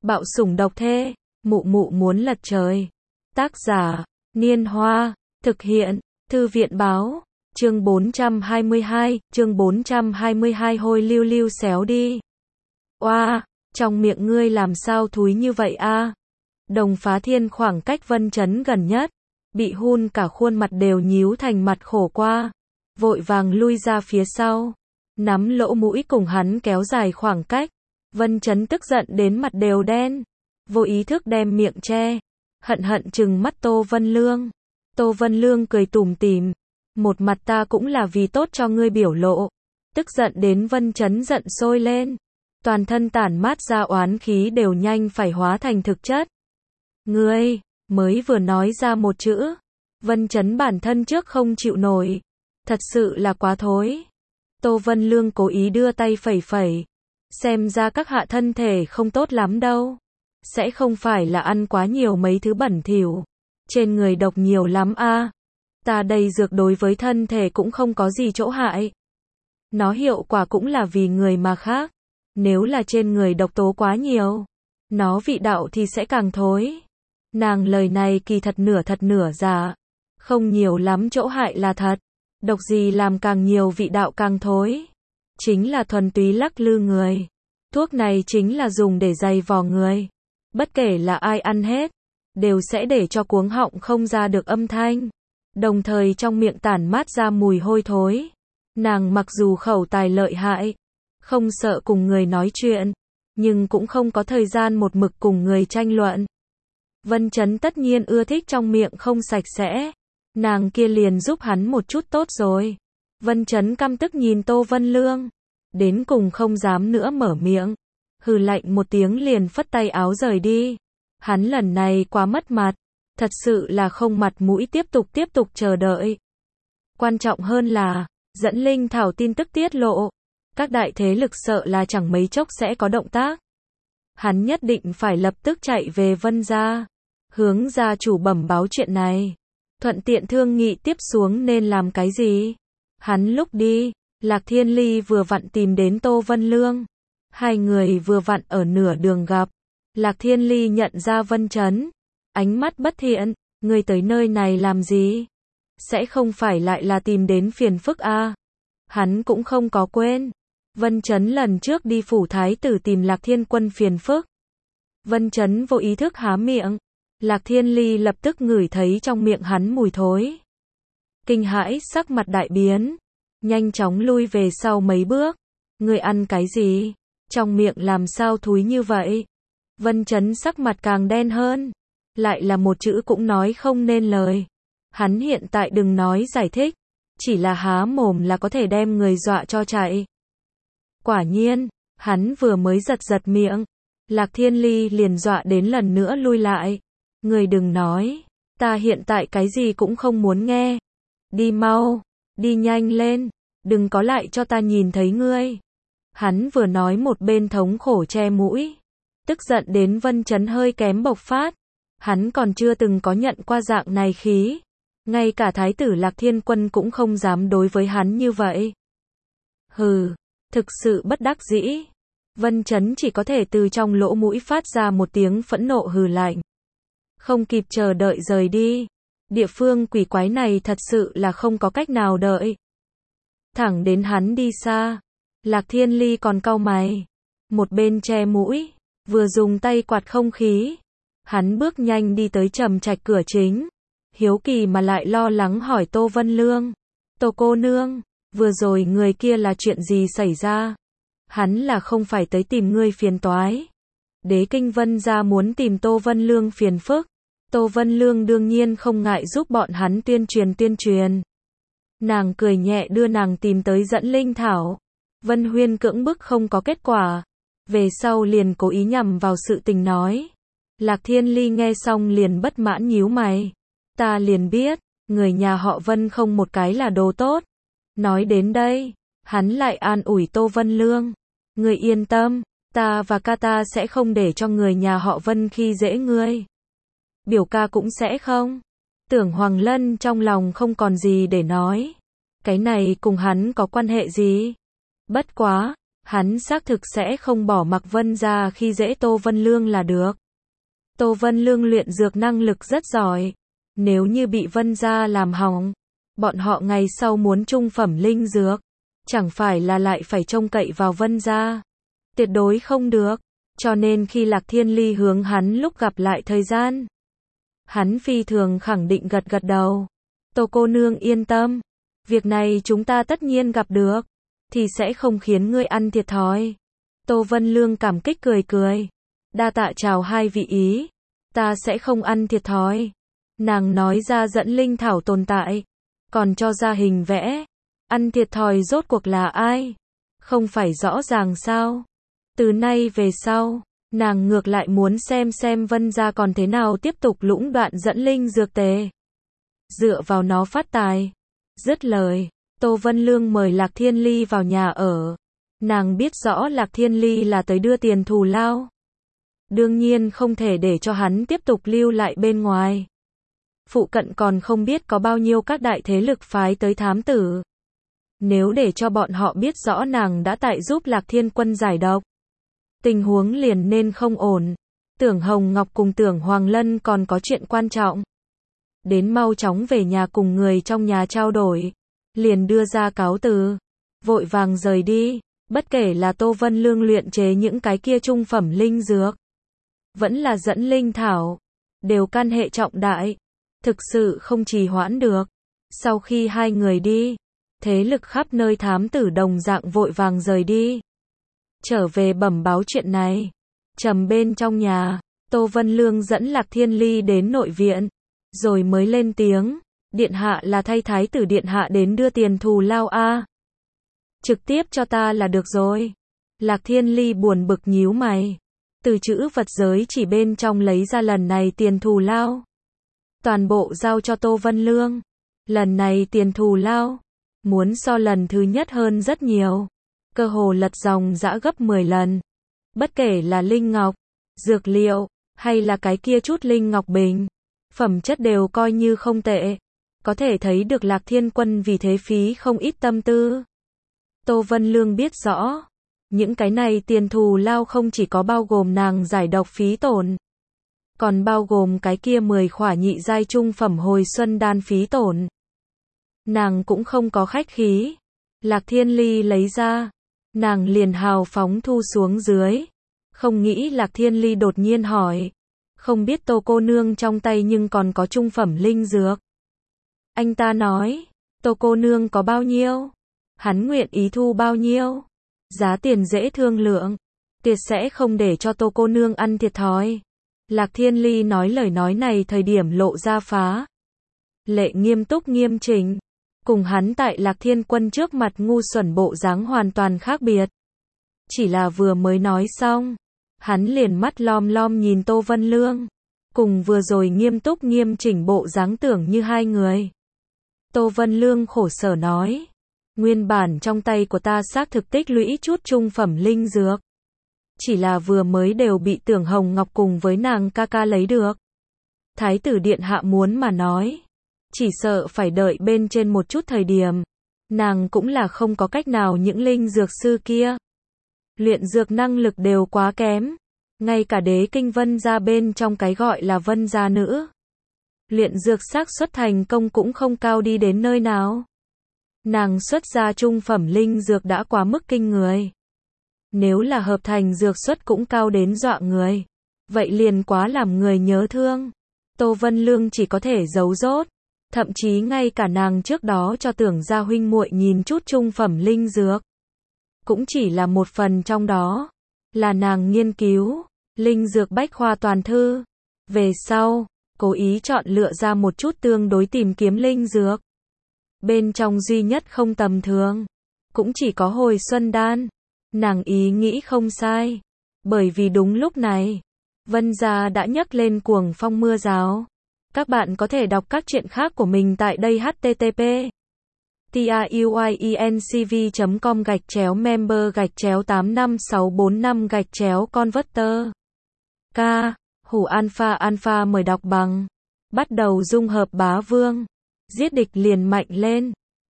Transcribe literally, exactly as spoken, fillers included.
Bạo sủng độc thê, mụ mụ muốn lật trời. Tác giả, Niên Hoa, thực hiện, Thư viện báo, chương bốn trăm hai mươi hai, chương bốn trăm hai mươi hai hôi lưu lưu xéo đi. Oa, trong miệng ngươi làm sao thúi như vậy a? Đồng Phá Thiên khoảng cách Vân Chấn gần nhất, bị hun cả khuôn mặt đều nhíu thành mặt khổ qua, vội vàng lui ra phía sau, nắm lỗ mũi cùng hắn kéo dài khoảng cách. Vân Chấn tức giận đến mặt đều đen, vô ý thức đem miệng che, hận hận trừng mắt Tô Vân Lương. Tô Vân Lương cười tủm tỉm, một mặt ta cũng là vì tốt cho ngươi biểu lộ. Tức giận đến Vân Chấn giận sôi lên, toàn thân tản mát ra oán khí đều nhanh phải hóa thành thực chất. Ngươi, mới vừa nói ra một chữ, Vân Chấn bản thân trước không chịu nổi, thật sự là quá thối. Tô Vân Lương cố ý đưa tay phẩy phẩy, xem ra các hạ thân thể không tốt lắm đâu, sẽ không phải là ăn quá nhiều mấy thứ bẩn thỉu, trên người độc nhiều lắm a. À. Ta đây dược đối với thân thể cũng không có gì chỗ hại, nó hiệu quả cũng là vì người mà khác, nếu là trên người độc tố quá nhiều, nó vị đạo thì sẽ càng thối. Nàng lời này kỳ thật nửa thật nửa giả, không nhiều lắm chỗ hại là thật, độc gì làm càng nhiều vị đạo càng thối, chính là thuần túy lắc lư người. Thuốc này chính là dùng để dày vò người, bất kể là ai ăn hết, đều sẽ để cho cuống họng không ra được âm thanh, đồng thời trong miệng tản mát ra mùi hôi thối. Nàng mặc dù khẩu tài lợi hại, không sợ cùng người nói chuyện, nhưng cũng không có thời gian một mực cùng người tranh luận. Vân Chấn tất nhiên ưa thích trong miệng không sạch sẽ, nàng kia liền giúp hắn một chút tốt rồi. Vân Chấn căm tức nhìn Tô Vân Lương, đến cùng không dám nữa mở miệng, hừ lạnh một tiếng liền phất tay áo rời đi. Hắn lần này quá mất mặt, thật sự là không mặt mũi tiếp tục tiếp tục chờ đợi. Quan trọng hơn là, dẫn linh thảo tin tức tiết lộ, các đại thế lực sợ là chẳng mấy chốc sẽ có động tác. Hắn nhất định phải lập tức chạy về Vân gia, hướng gia chủ bẩm báo chuyện này, thuận tiện thương nghị tiếp xuống nên làm cái gì. Hắn lúc đi, Lạc Thiên Ly vừa vặn tìm đến Tô Vân Lương, hai người vừa vặn ở nửa đường gặp. Lạc Thiên Ly nhận ra Vân Chấn, ánh mắt bất thiện, ngươi tới nơi này làm gì? Sẽ không phải lại là tìm đến phiền phức a? À? Hắn cũng không có quên, Vân Chấn lần trước đi phủ thái tử tìm Lạc Thiên Quân phiền phức. Vân Chấn vô ý thức há miệng, Lạc Thiên Ly lập tức ngửi thấy trong miệng hắn mùi thối. Kinh hãi sắc mặt đại biến, nhanh chóng lui về sau mấy bước. Ngươi ăn cái gì? Trong miệng làm sao thúi như vậy? Vân Chấn sắc mặt càng đen hơn, lại là một chữ cũng nói không nên lời. Hắn hiện tại đừng nói giải thích, chỉ là há mồm là có thể đem người dọa cho chạy. Quả nhiên, hắn vừa mới giật giật miệng, Lạc Thiên Ly liền dọa đến lần nữa lui lại. Người đừng nói, ta hiện tại cái gì cũng không muốn nghe. Đi mau, đi nhanh lên, đừng có lại cho ta nhìn thấy ngươi. Hắn vừa nói một bên thống khổ che mũi, tức giận đến Vân Chấn hơi kém bộc phát. Hắn còn chưa từng có nhận qua dạng này khí, ngay cả thái tử Lạc Thiên Quân cũng không dám đối với hắn như vậy. Hừ, thực sự bất đắc dĩ. Vân Chấn chỉ có thể từ trong lỗ mũi phát ra một tiếng phẫn nộ hừ lạnh, không kịp chờ đợi rời đi. Địa phương quỷ quái này thật sự là không có cách nào đợi. Thẳng đến hắn đi xa, Lạc Thiên Ly còn cau mày, một bên che mũi, vừa dùng tay quạt không khí. Hắn bước nhanh đi tới Trầm Trạch cửa chính, hiếu kỳ mà lại lo lắng hỏi Tô Vân Lương. Tô cô nương, vừa rồi người kia là chuyện gì xảy ra? Hắn là không phải tới tìm ngươi phiền toái. Đế kinh Vân gia muốn tìm Tô Vân Lương phiền phức. Tô Vân Lương đương nhiên không ngại giúp bọn hắn tuyên truyền tuyên truyền. Nàng cười nhẹ đưa nàng tìm tới dẫn linh thảo. Vân Huyên cưỡng bức không có kết quả, về sau liền cố ý nhằm vào sự tình nói. Lạc Thiên Ly nghe xong liền bất mãn nhíu mày. Ta liền biết, người nhà họ Vân không một cái là đồ tốt. Nói đến đây, hắn lại an ủi Tô Vân Lương. Ngươi yên tâm, ta và ca ta sẽ không để cho người nhà họ Vân khi dễ ngươi. Biểu ca cũng sẽ không. Tưởng Hoàng Lân trong lòng không còn gì để nói. Cái này cùng hắn có quan hệ gì? Bất quá, Hắn xác thực sẽ không bỏ mặc Vân gia khi dễ Tô Vân Lương là được. Tô Vân Lương luyện dược năng lực rất giỏi. Nếu như bị Vân gia làm hỏng, bọn họ ngày sau muốn trung phẩm linh dược, chẳng phải là lại phải trông cậy vào Vân gia. Tuyệt đối không được. Cho nên khi Lạc Thiên Ly hướng hắn lúc gặp lại thời gian, hắn phi thường khẳng định gật gật đầu. Tô cô nương yên tâm, việc này chúng ta tất nhiên gặp được, thì sẽ không khiến ngươi ăn thiệt thòi. Tô Vân Lương cảm kích cười cười. Đa tạ chào hai vị ý, ta sẽ không ăn thiệt thòi. Nàng nói ra dẫn linh thảo tồn tại, còn cho ra hình vẽ. Ăn thiệt thòi rốt cuộc là ai? Không phải rõ ràng sao? Từ nay về sau, nàng ngược lại muốn xem xem Vân gia còn thế nào tiếp tục lũng đoạn dẫn linh dược tề. Dựa vào nó phát tài. Dứt lời, Tô Vân Lương mời Lạc Thiên Ly vào nhà ở. Nàng biết rõ Lạc Thiên Ly là tới đưa tiền thù lao. Đương nhiên không thể để cho hắn tiếp tục lưu lại bên ngoài. Phụ cận còn không biết có bao nhiêu các đại thế lực phái tới thám tử. Nếu để cho bọn họ biết rõ nàng đã tại giúp Lạc Thiên Quân giải độc, tình huống liền nên không ổn. Tưởng Hồng Ngọc cùng Tưởng Hoàng Lân còn có chuyện quan trọng. Đến mau chóng về nhà cùng người trong nhà trao đổi. Liền đưa ra cáo từ. Vội vàng rời đi. Bất kể là Tô Vân Lương luyện chế những cái kia trung phẩm linh dược, vẫn là dẫn linh thảo, đều can hệ trọng đại. Thực sự không trì hoãn được. Sau khi hai người đi, thế lực khắp nơi thám tử đồng dạng vội vàng rời đi. Trở về bẩm báo chuyện này. Trầm bên trong nhà, Tô Vân Lương dẫn Lạc Thiên Ly đến nội viện, rồi mới lên tiếng, điện hạ là thay thái tử điện hạ đến đưa tiền thù lao a. Trực tiếp cho ta là được rồi. Lạc Thiên Ly buồn bực nhíu mày, từ chữ vật giới chỉ bên trong lấy ra lần này tiền thù lao. Toàn bộ giao cho Tô Vân Lương. Lần này tiền thù lao, muốn so lần thứ nhất hơn rất nhiều. Cơ hồ lật dòng dã gấp mười lần. Bất kể là linh ngọc, dược liệu, hay là cái kia chút linh ngọc bình, phẩm chất đều coi như không tệ. Có thể thấy được Lạc Thiên Quân vì thế phí không ít tâm tư. Tô Vân Lương biết rõ, những cái này tiền thù lao không chỉ có bao gồm nàng giải độc phí tổn, còn bao gồm cái kia mười khỏa nhị giai trung phẩm hồi xuân đan phí tổn. Nàng cũng không có khách khí. Lạc Thiên Ly lấy ra, nàng liền hào phóng thu xuống dưới. Không nghĩ Lạc Thiên Ly đột nhiên hỏi, không biết Tô cô nương trong tay nhưng còn có trung phẩm linh dược. Anh ta nói, Tô cô nương có bao nhiêu? Hắn nguyện ý thu bao nhiêu? Giá tiền dễ thương lượng, tuyệt sẽ không để cho Tô cô nương ăn thiệt thòi. Lạc Thiên Ly nói lời nói này thời điểm lộ ra phá lệ nghiêm túc nghiêm chỉnh, cùng hắn tại Lạc Thiên Quân trước mặt ngu xuẩn bộ dáng hoàn toàn khác biệt. Chỉ là vừa mới nói xong, hắn liền mắt lom lom nhìn Tô Vân Lương, cùng vừa rồi nghiêm túc nghiêm chỉnh bộ dáng tưởng như hai người. Tô Vân Lương khổ sở nói, nguyên bản trong tay của ta xác thực tích lũy chút trung phẩm linh dược, chỉ là vừa mới đều bị Tưởng Hồng Ngọc cùng với nàng ca ca lấy được. Thái tử điện hạ muốn mà nói, chỉ sợ phải đợi bên trên một chút thời điểm. Nàng cũng là không có cách nào, những linh dược sư kia luyện dược năng lực đều quá kém. Ngay cả đế kinh Vân gia bên trong cái gọi là Vân gia nữ, luyện dược xác suất thành công cũng không cao đi đến nơi nào. Nàng xuất ra trung phẩm linh dược đã quá mức kinh người. Nếu là hợp thành dược suất cũng cao đến dọa người, vậy liền quá làm người nhớ thương. Tô Vân Lương chỉ có thể giấu dốt, thậm chí ngay cả nàng trước đó cho Tưởng gia huynh muội nhìn chút trung phẩm linh dược, cũng chỉ là một phần trong đó, là nàng nghiên cứu linh dược bách khoa toàn thư. Về sau, cố ý chọn lựa ra một chút tương đối tìm kiếm linh dược. Bên trong duy nhất không tầm thường, cũng chỉ có hồi xuân đan. Nàng ý nghĩ không sai, bởi vì đúng lúc này, Vân gia đã nhấc lên cuồng phong mưa rào. Các bạn có thể đọc các chuyện khác của mình tại đây h t t p truyencv chấm com gạch chéo member gạch chéo tám năm sáu bốn năm gạch chéo converter. K. Hủ alpha alpha mời đọc bằng. Bắt đầu dung hợp bá vương. Giết địch liền mạnh lên.